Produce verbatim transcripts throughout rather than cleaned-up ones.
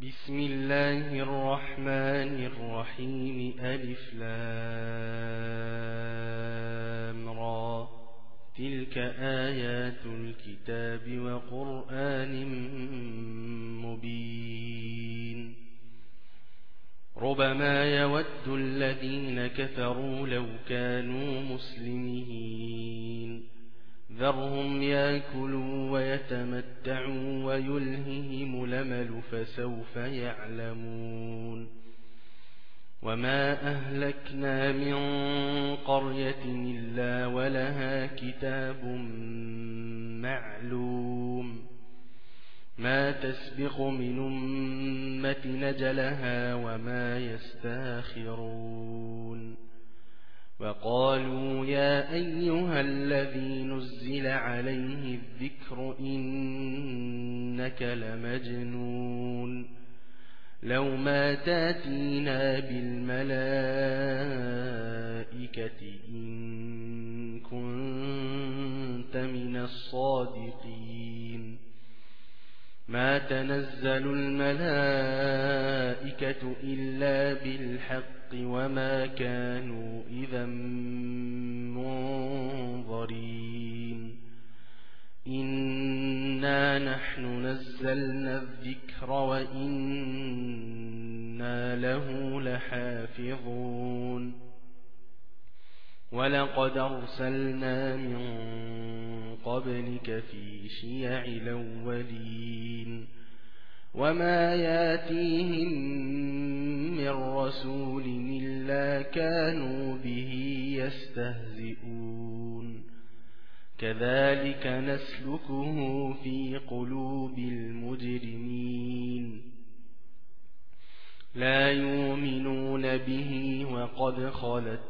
بسم الله الرحمن الرحيم. ألف لام را. تلك آيات الكتاب وقرآن مبين. ربما يود الذين كفروا لو كانوا مسلمين. ذرهم يأكلوا ويتمتعوا ويلههم الأمل فسوف يعلمون. وما أهلكنا من قرية إلا ولها كتاب معلوم. ما تسبق من أمة نجلها وما يستاخرون. وقالوا يا أيها الذي نزل عليه الذكر إنك لمجنون. لو ما تاتينا بالملائكة إن كنت من الصادقين. ما تنزل الملائكة إلا بالحق وما كانوا إذا منظرين. إنا نحن نزلنا الذكر وإنا له لحافظون. ولقد أرسلنا من قبلك في شيع الأولين. وما ياتيهم من رسول إلا كانوا به يستهزئون. كذلك نسلكه في قلوب المجرمين. لا يؤمنون به وقد خلت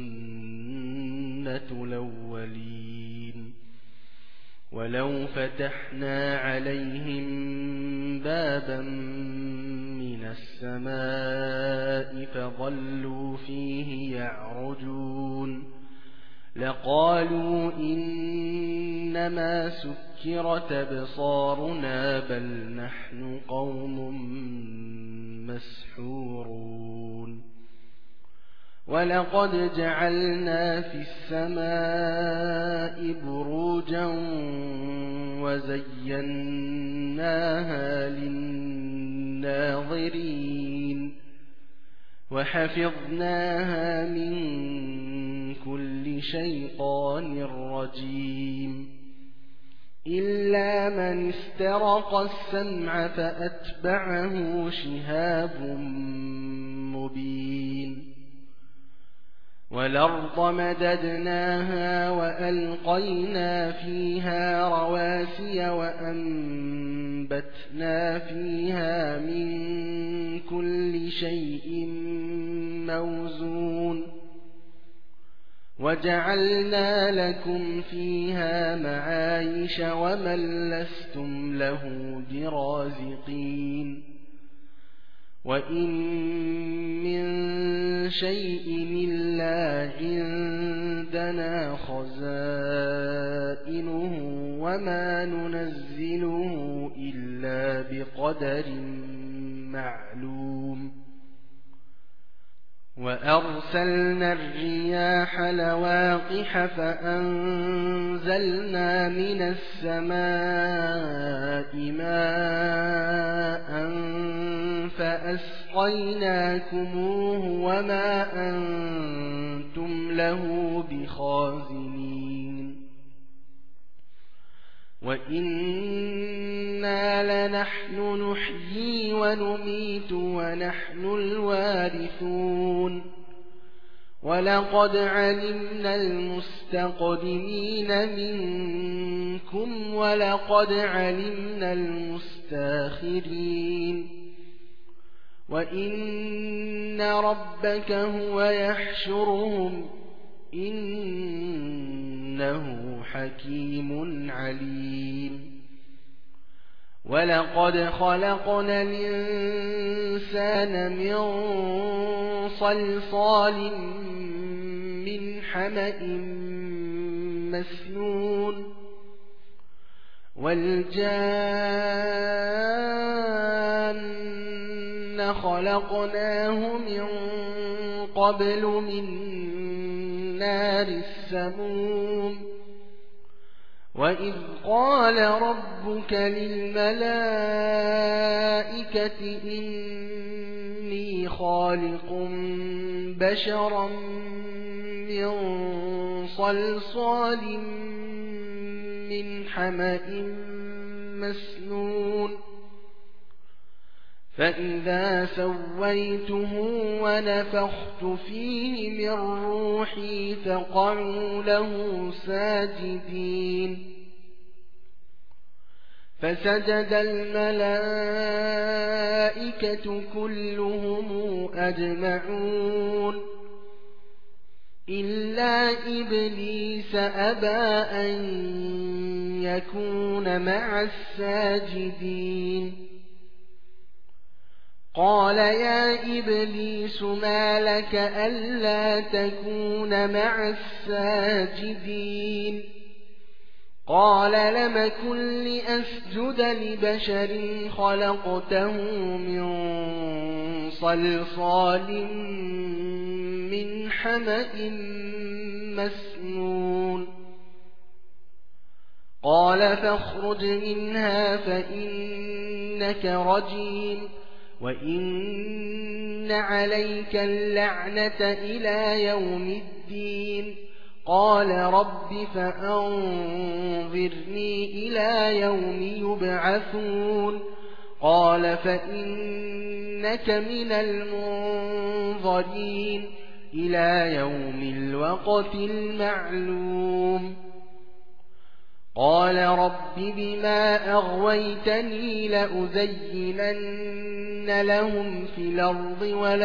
سنة الأولين. ولو فتحنا عليهم بابا من السماء فظلوا فيه يعرجون لقالوا إنما سكرت أبصارنا بل نحن قوم مسحورون. ولقد جعلنا في السماء بروجا وزيناها للناظرين وحفظناها من كل شيطان رجيم. إلا من استرق السمع فأتبعه شهاب مبين. والأرض مددناها وألقينا فيها رواسي وأنبتنا فيها من كل شيء موزون. وجعلنا لكم فيها معايش ومن لستم له برازقين. وإن من شيء إلا عندنا خزائنه وما ننزله إلا بقدر معلوم. وأرسلنا الرياح لواقح فأنزلنا من السماء ماء فأسقيناكموه وما أنتم له بخازنين. وإنا لنحن نحيي ونميت ونحن الوارثون. ولقد علمنا المستقدمين منكم ولقد علمنا المستاخرين. وإن ربك هو يحشرهم إنه حكيم عليم. ولقد خلقنا الإنسان من صلصال من حمأ مسنون. والجان خلقناه من قبل من نار السموم وإذ قال ربك للملائكة إني خالق بشرا من صلصال من حمأ مسنون فإذا سويته ونفخت فيه من روحي فقعوا له ساجدين فسجد الملائكة كلهم أجمعون إلا إبليس أبى أن يكون مع الساجدين قال يا إبليس ما لك ألا تكون مع الساجدين قال لم كن لأسجد لبشر خلقته من صلصال من حمأ مسنون قال فاخرج منها فإنك رجيم وإن عليك اللعنة إلى يوم الدين قال رب فأنظرني إلى يوم يبعثون قال فإنك من المنظرين إلى يوم الوقت المعلوم قال رب بما أغويتني لأزينن لهم في الأرض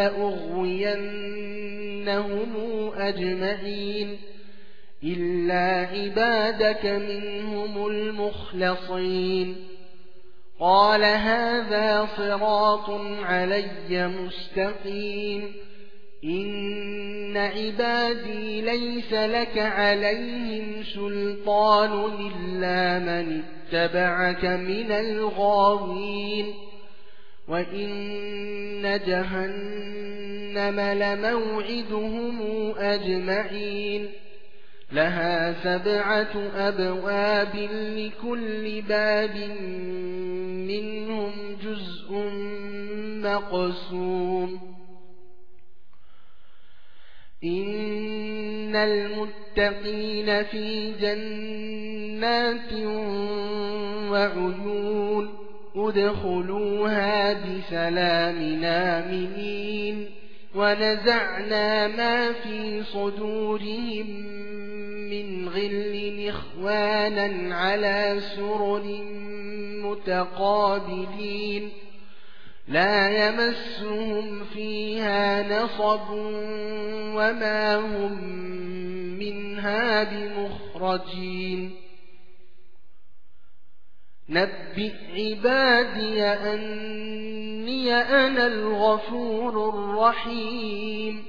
ولأغوينهم أجمعين إلا عبادك منهم المخلصين قال هذا صراط علي مستقيم إن عبادي ليس لك عليهم سلطان إلا من اتبعك من الغاوين وإن جهنم لموعدهم أجمعين لها سبعة أبواب لكل باب منهم جزء مقسوم إن المتقين في جنات وعيون ادخلوها بسلام آمنين ونزعنا ما في صدورهم من غل إخوانا على سرر متقابلين لا يمسهم فيها نصب وما هم منها بمخرجين نبئ عبادي أني أنا الغفور الرحيم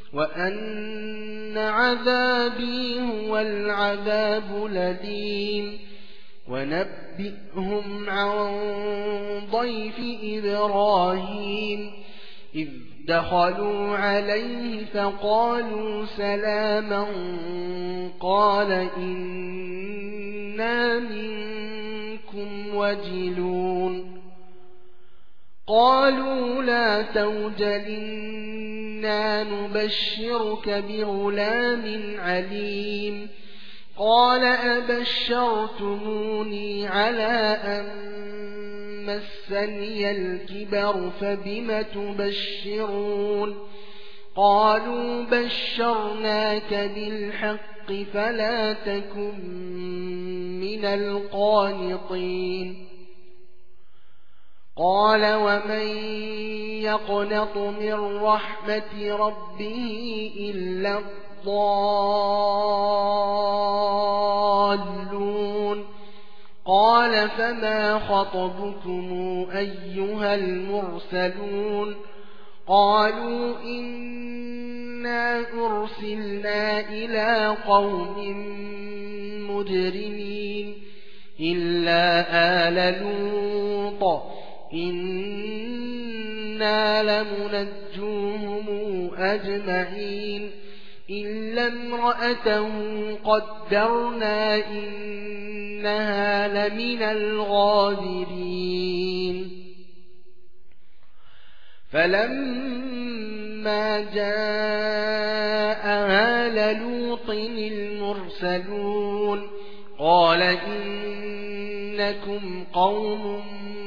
وأن عذابي هو العذاب الأليم ونبئهم عن ضيف إبراهيم إذ دخلوا عليه فقالوا سلاما قال إنا منكم وجلون قالوا لا توجل إنا نبشرك بغلام عليم قال أبشرتموني على أن مسني الكبر فبم تبشرون قالوا بشرناك بالحق فلا تكن من القانطين قال ومن يقنط من رحمة ربه إلا الضالون قال فما خطبكم أيها المرسلون قالوا إنا أرسلنا إلى قوم مجرمين إلا آل لوط إنهم إنا لمنجوهم أجمعين إلا امرأته قدرنا إنها لمن الغابرين فلما جاء آل لوط المرسلون قال إنكم قوم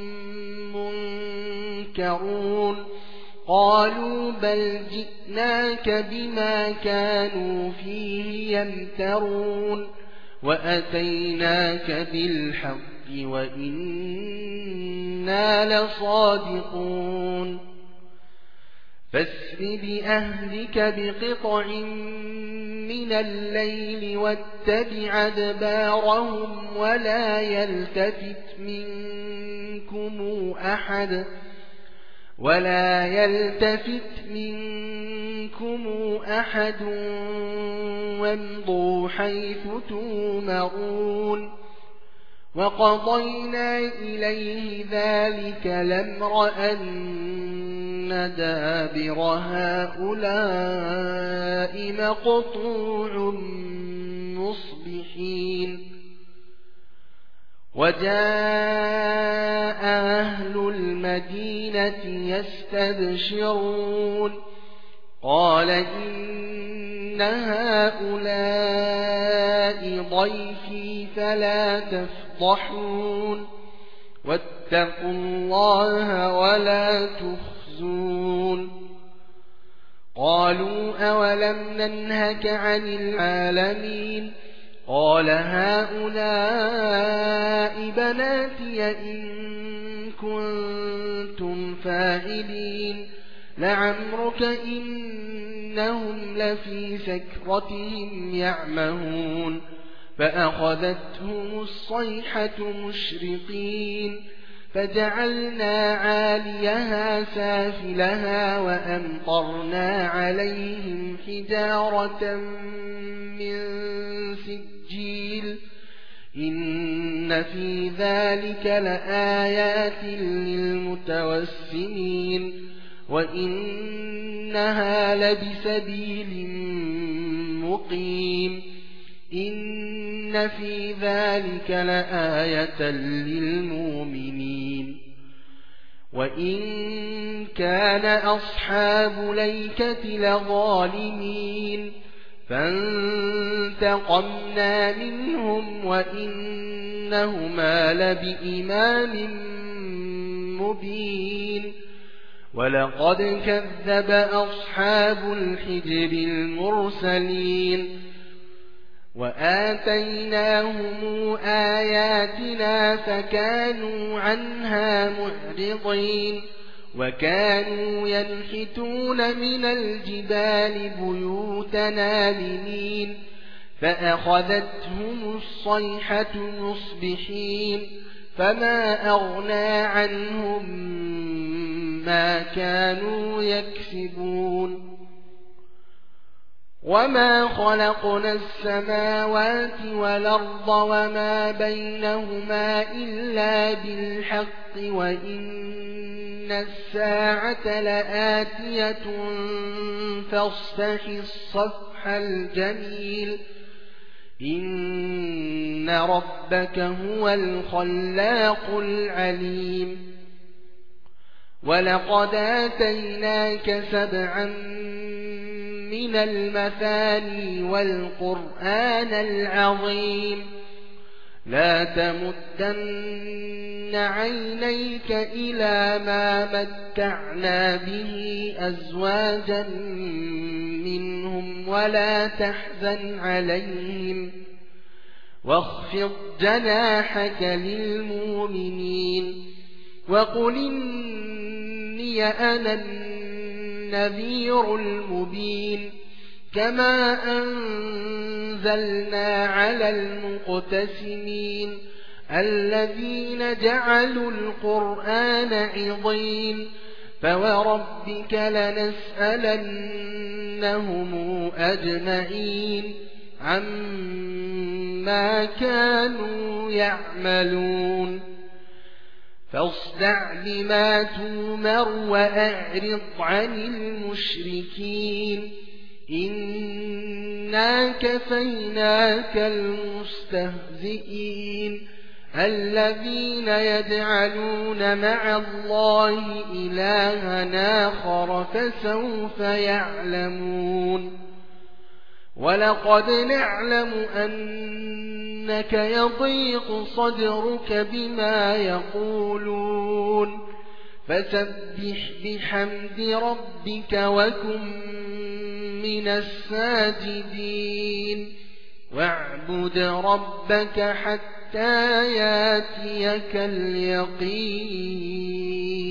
منكرون قالوا بل جئناك بما كانوا فيه يمترون وأتيناك بالحق وإنا لصادقون فاسر بأهلك بقطع من الليل واتبع أدبارهم ولا يلتفت منكم أحد ولا يلتفت منكم أحد وامضوا حيث تؤمرون وقضينا إليه ذلك الأمر أن دابر هؤلاء مقطوع مصبحين وجاء أهل المدينة يستبشرون قال إن هؤلاء ضيفي فلا تفضحون واتقوا الله ولا تخزون قالوا أولم ننهك عن العالمين قال هؤلاء بناتي إن كنتم فاعلين لعمرك إنهم لفي سكرتهم يعمهون فأخذتهم الصيحة مشرقين فجعلنا عاليها سافلها وأمطرنا عليهم حجارة من سجيل إن في ذلك لآيات للمتوسمين وإنها لبسبيل مقيم إن في ذلك لآية للمؤمنين وإن كان أصحاب ليكة لظالمين فانتقمنا منهم وإنهما لبإمام مبين ولقد كذب أصحاب الحجر المرسلين وآتيناهم آياتنا فكانوا عنها معرضين وكانوا ينحتون من الجبال بيوتنا آمنين فأخذتهم الصيحة مصبحين فما أغنى عنهم ما كانوا يكسبون وما خلقنا السماوات والأرض وما بينهما إلا بالحق وإن الساعة لآتية فاصفح الصفح الجميل إن ربك هو الخلاق العليم ولقد آتيناك سبعا من المثاني والقرآن العظيم لا تمدن عينيك إلى ما متعنا به أزواجا منهم ولا تحزن عليهم واخفض جناحك للمؤمنين وقل إني أنا النذير المبين كما أنزلنا على المقتسمين الذين جعلوا القرآن عضين فوربك لنسألنهم أجمعين عما كانوا يعملون فاصدع بما تؤمر وأعرض عن المشركين إنا كفيناك المستهزئين الذين يجعلون مع الله إلها آخر فسوف يعلمون ولقد نعلم أنك يضيق صدرك بما يقولون فسبح بحمد ربك وكن من الساجدين واعبد ربك حتى ياتيك اليقين.